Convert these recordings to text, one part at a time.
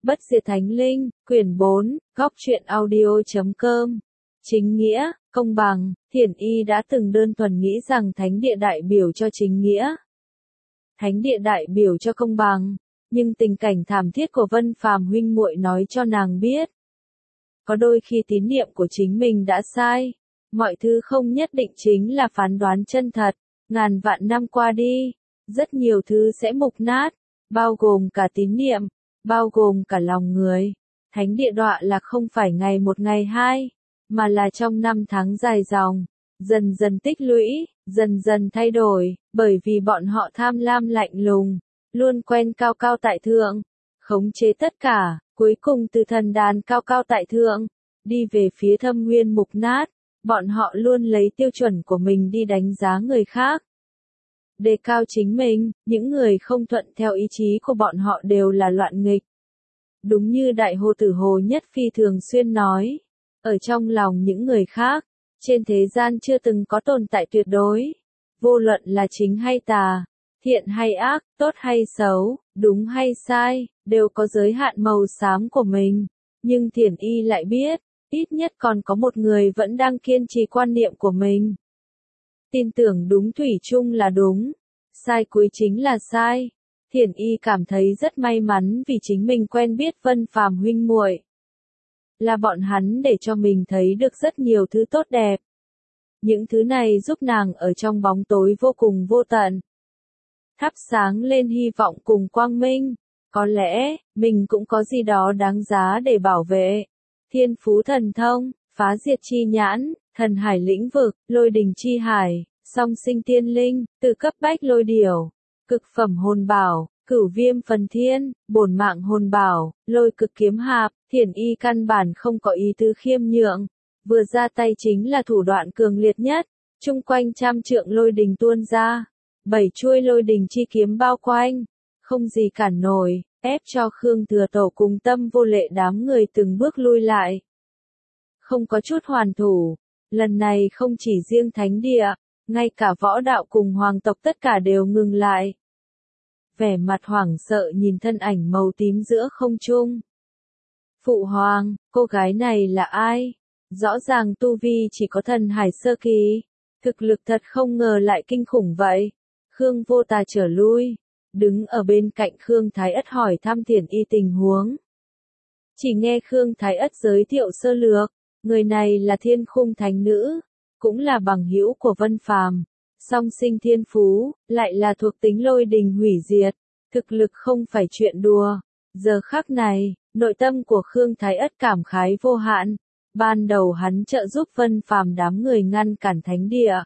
Bất diệt thánh linh, quyển 4, góc truyện audio.com. Chính nghĩa, công bằng, Thiển Y đã từng đơn thuần nghĩ rằng thánh địa đại biểu cho chính nghĩa. Thánh địa đại biểu cho công bằng, nhưng tình cảnh thảm thiết của Vân Phàm huynh muội nói cho nàng biết. Có đôi khi tín niệm của chính mình đã sai, mọi thứ không nhất định chính là phán đoán chân thật, ngàn vạn năm qua đi, rất nhiều thứ sẽ mục nát, bao gồm cả tín niệm, bao gồm cả lòng người. Thánh địa đọa là không phải ngày một ngày hai, mà là trong năm tháng dài dòng, dần dần tích lũy, dần dần thay đổi, bởi vì bọn họ tham lam lạnh lùng, luôn quen cao cao tại thượng, khống chế tất cả, cuối cùng từ thần đàn cao cao tại thượng, đi về phía thâm nguyên mục nát, bọn họ luôn lấy tiêu chuẩn của mình đi đánh giá người khác. Đề cao chính mình, những người không thuận theo ý chí của bọn họ đều là loạn nghịch. Đúng như Đại Hồ Tử Hồ Nhất Phi thường xuyên nói, ở trong lòng những người khác, trên thế gian chưa từng có tồn tại tuyệt đối. Vô luận là chính hay tà, thiện hay ác, tốt hay xấu, đúng hay sai, đều có giới hạn màu xám của mình. Nhưng Thiển Y lại biết, ít nhất còn có một người vẫn đang kiên trì quan niệm của mình. Tin tưởng đúng thủy chung là đúng, sai cuối chính là sai. Thiển Y cảm thấy rất may mắn vì chính mình quen biết Vân Phàm huynh muội. Là bọn hắn để cho mình thấy được rất nhiều thứ tốt đẹp. Những thứ này giúp nàng ở trong bóng tối vô cùng vô tận. Thắp sáng lên hy vọng cùng quang minh. Có lẽ, mình cũng có gì đó đáng giá để bảo vệ. Thiên phú thần thông, phá diệt chi nhãn, thần hải lĩnh vực, lôi đình chi hải, song sinh tiên linh, từ cấp bách lôi điểu, cực phẩm hồn bảo, cửu viêm phần thiên, bổn mạng hồn bảo, lôi cực kiếm hạp. Thiển Y căn bản không có ý tứ khiêm nhượng, vừa ra tay chính là thủ đoạn cường liệt nhất, chung quanh trăm trượng lôi đình tuôn ra, 7 chuôi lôi đình chi kiếm bao quanh, không gì cản nổi, ép cho Khương Thừa Tổ cùng Tâm Vô Lệ đám người từng bước lui lại. Không có chút hoàn thủ, lần này không chỉ riêng thánh địa, ngay cả võ đạo cùng hoàng tộc tất cả đều ngừng lại. Vẻ mặt hoảng sợ nhìn thân ảnh màu tím giữa không trung. Phụ hoàng, cô gái này là ai? Rõ ràng tu vi chỉ có thần hải sơ kỳ, thực lực thật không ngờ lại kinh khủng vậy. Khương Vô Tà trở lui, đứng ở bên cạnh Khương Thái Ất hỏi thăm Thiển Y tình huống. Chỉ nghe Khương Thái Ất giới thiệu sơ lược, người này là Thiên Khung Thánh Nữ, cũng là bằng hữu của Vân Phàm, song sinh thiên phú, lại là thuộc tính lôi đình hủy diệt, thực lực không phải chuyện đùa. Giờ khắc này, nội tâm của Khương Thái Ất cảm khái vô hạn. Ban đầu hắn trợ giúp Vân Phàm đám người ngăn cản thánh địa.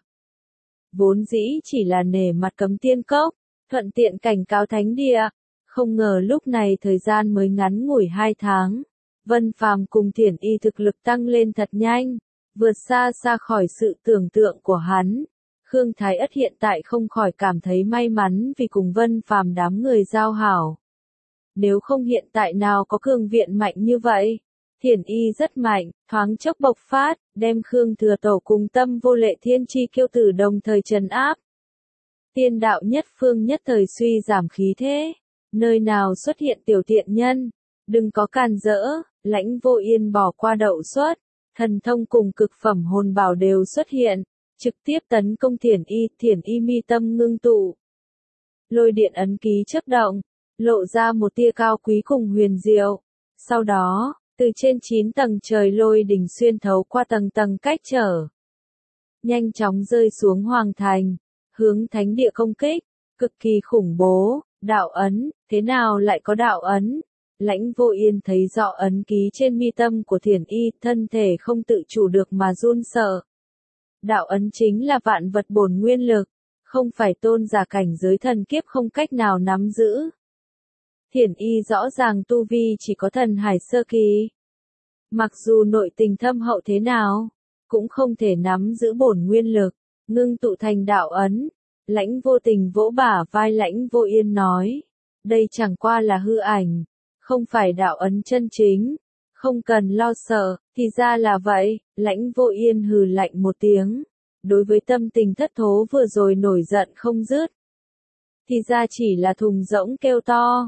Vốn dĩ chỉ là nể mặt cấm tiên cốc, thuận tiện cảnh cáo thánh địa. Không ngờ lúc này thời gian mới ngắn ngủi 2 tháng. Vân Phàm cùng Thiển Y thực lực tăng lên thật nhanh, vượt xa xa khỏi sự tưởng tượng của hắn. Khương Thái Ất hiện tại không khỏi cảm thấy may mắn vì cùng Vân Phàm đám người giao hảo. Nếu không hiện tại nào có cường viện mạnh như vậy. Thiển Y rất mạnh, thoáng chốc bộc phát, đem Khương Thừa Tổ cùng Tâm Vô Lệ thiên chi kiêu tử đồng thời trấn áp. Tiên đạo nhất phương nhất thời suy giảm khí thế, nơi nào xuất hiện tiểu tiện nhân, đừng có càn rỡ. Lãnh Vô Yên bỏ qua đậu xuất, thần thông cùng cực phẩm hồn bảo đều xuất hiện, trực tiếp tấn công Thiển Y mi tâm ngưng tụ. Lôi điện ấn ký chớp động, lộ ra một tia cao quý cùng huyền diệu. Sau đó, từ trên 9 tầng trời lôi đỉnh xuyên thấu qua tầng tầng cách trở, nhanh chóng rơi xuống hoàng thành, hướng thánh địa công kích, cực kỳ khủng bố. Đạo ấn, thế nào lại có đạo ấn? Lãnh Vô Yên thấy rõ ấn ký trên mi tâm của Thiển Y, thân thể không tự chủ được mà run sợ. Đạo ấn chính là vạn vật bổn nguyên lực, không phải tôn giả cảnh giới thần kiếp không cách nào nắm giữ. Thiển Y rõ ràng tu vi chỉ có thần hải sơ kỳ. Mặc dù nội tình thâm hậu thế nào, cũng không thể nắm giữ bổn nguyên lực, ngưng tụ thành đạo ấn. Lãnh Vô Tình vỗ bả vai Lãnh Vô Yên nói, đây chẳng qua là hư ảnh, không phải đạo ấn chân chính, không cần lo sợ. Thì ra là vậy. Lãnh Vô Yên hừ lạnh một tiếng, đối với tâm tình thất thố vừa rồi nổi giận không dứt. Thì ra chỉ là thùng rỗng kêu to,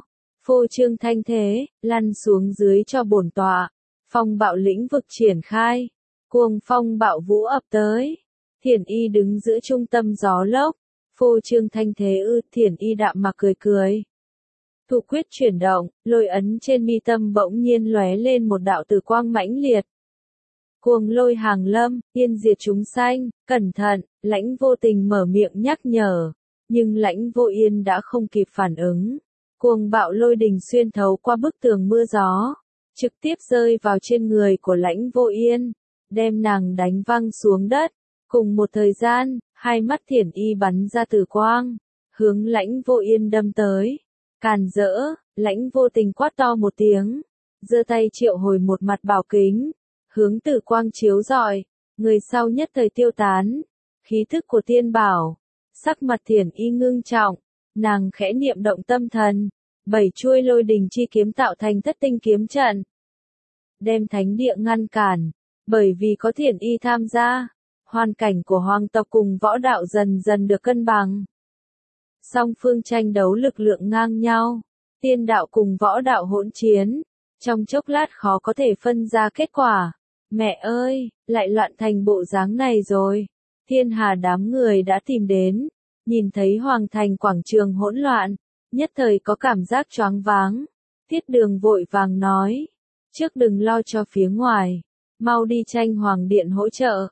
phô trương thanh thế, lăn xuống dưới cho bổn tọa. Phong bạo lĩnh vực triển khai, cuồng phong bạo vũ ập tới. Thiển Y đứng giữa trung tâm gió lốc, phô trương thanh thế Thiển Y đạm mặc cười cười. Thủ quyết chuyển động, lôi ấn trên mi tâm bỗng nhiên lóe lên một đạo tử quang mãnh liệt. Cuồng lôi hàng lâm, tiên diệt chúng sanh, cẩn thận, Lãnh Vô Tình mở miệng nhắc nhở, nhưng Lãnh Vô Yên đã không kịp phản ứng. Cuồng bạo lôi đình xuyên thấu qua bức tường mưa gió, trực tiếp rơi vào trên người của Lãnh Vô Yên, đem nàng đánh văng xuống đất. Cùng một thời gian, hai mắt Thiển Y bắn ra tử quang, hướng Lãnh Vô Yên đâm tới. Càn rỡ, Lãnh Vô Tình quát to một tiếng, giơ tay triệu hồi một mặt bảo kính, hướng tử quang chiếu rọi, người sau nhất thời tiêu tán. Khí thức của tiên bảo, sắc mặt Thiển Y ngưng trọng, nàng khẽ niệm động tâm thần, 7 chuôi lôi đình chi kiếm tạo thành thất tinh kiếm trận, đem thánh địa ngăn cản. Bởi vì có Thiển Y tham gia, hoàn cảnh của hoàng tộc cùng võ đạo dần dần được cân bằng. Song phương tranh đấu lực lượng ngang nhau, tiên đạo cùng võ đạo hỗn chiến, trong chốc lát khó có thể phân ra kết quả. Mẹ ơi, lại loạn thành bộ dáng này rồi. Thiên Hà đám người đã tìm đến, nhìn thấy hoàng thành quảng trường hỗn loạn, nhất thời có cảm giác choáng váng. Tiết Đường vội vàng nói, trước đừng lo cho phía ngoài, mau đi tranh hoàng điện hỗ trợ.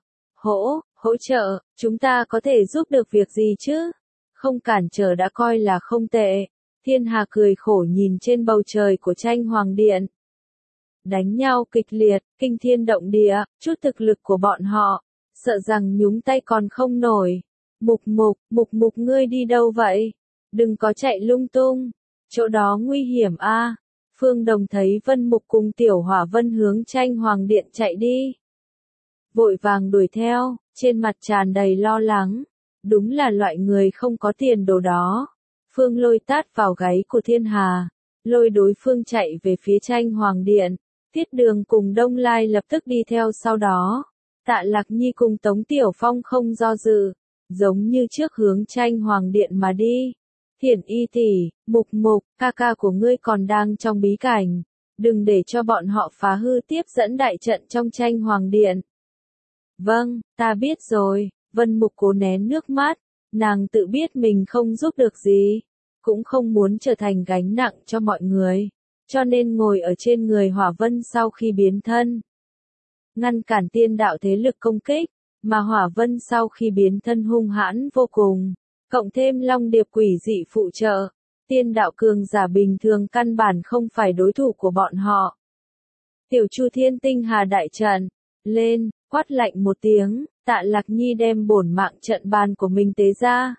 Hỗ trợ, chúng ta có thể giúp được việc gì chứ? Không cản trở đã coi là không tệ. Thiên Hà cười khổ nhìn trên bầu trời của tranh hoàng điện. Đánh nhau kịch liệt, kinh thiên động địa, chút thực lực của bọn họ, sợ rằng nhúng tay còn không nổi. Mục mục ngươi đi đâu vậy? Đừng có chạy lung tung, chỗ đó nguy hiểm a. Phương Đồng thấy Vân Mục cùng Tiểu Hỏa Vân hướng tranh hoàng điện chạy đi. Vội vàng đuổi theo, trên mặt tràn đầy lo lắng. Đúng là loại người không có tiền đồ đó. Phương Lôi tát vào gáy của Thiên Hà, lôi đối phương chạy về phía tranh hoàng điện. Tiết Đường cùng Đông Lai lập tức đi theo sau đó. Tạ Lạc Nhi cùng Tống Tiểu Phong không do dự, giống như trước hướng tranh hoàng điện mà đi. Thiển Y tỷ, Mục, ca ca của ngươi còn đang trong bí cảnh, đừng để cho bọn họ phá hư tiếp dẫn đại trận trong tranh hoàng điện. Vâng, ta biết rồi. Vân Mục cố nén nước mắt, nàng tự biết mình không giúp được gì, cũng không muốn trở thành gánh nặng cho mọi người, cho nên ngồi ở trên người Hỏa Vân sau khi biến thân. Ngăn cản tiên đạo thế lực công kích, mà Hỏa Vân sau khi biến thân hung hãn vô cùng, cộng thêm Long Điệp quỷ dị phụ trợ, tiên đạo cường giả bình thường căn bản không phải đối thủ của bọn họ. Tiểu Chu Thiên Tinh Hà đại trận, lên, quát lạnh một tiếng. Tạ Lạc Nhi đem bổn mạng trận bàn của mình tế ra.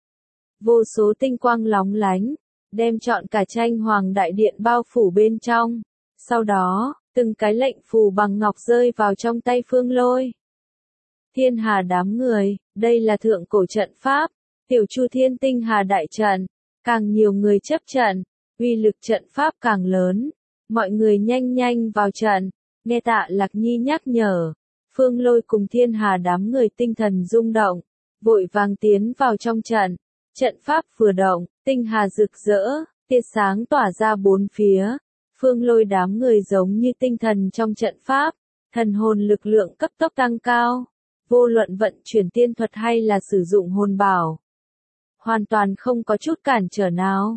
Vô số tinh quang lóng lánh, đem trọn cả tranh hoàng đại điện bao phủ bên trong. Sau đó, từng cái lệnh phù bằng ngọc rơi vào trong tay Phương Lôi. Thiên Hà đám người, đây là thượng cổ trận pháp, Tiểu Chu Thiên Tinh Hà đại trận, càng nhiều người chấp trận, uy lực trận pháp càng lớn. Mọi người nhanh vào trận, nghe Tạ Lạc Nhi nhắc nhở. Phương Lôi cùng Thiên Hà đám người tinh thần rung động, vội vàng tiến vào trong trận. Trận pháp vừa động, tinh hà rực rỡ, tia sáng tỏa ra bốn phía. Phương Lôi đám người giống như tinh thần trong trận pháp, thần hồn lực lượng cấp tốc tăng cao. Vô luận vận chuyển tiên thuật hay là sử dụng hồn bảo, hoàn toàn không có chút cản trở nào.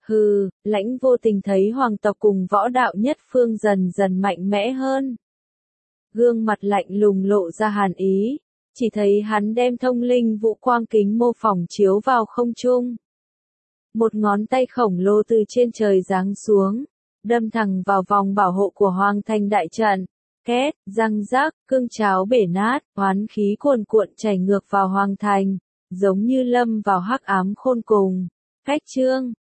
Lãnh Vô Tình thấy hoàng tộc cùng võ đạo nhất phương dần dần mạnh mẽ hơn. Gương mặt lạnh lùng lộ ra hàn ý, chỉ thấy hắn đem thông linh vũ quang kính mô phỏng chiếu vào không trung. Một ngón tay khổng lồ từ trên trời giáng xuống, đâm thẳng vào vòng bảo hộ của hoàng thành đại trận. Két, răng rác, cương cháo bể nát, oán khí cuồn cuộn chảy ngược vào hoàng thành, giống như lâm vào hắc ám khôn cùng. Cách chương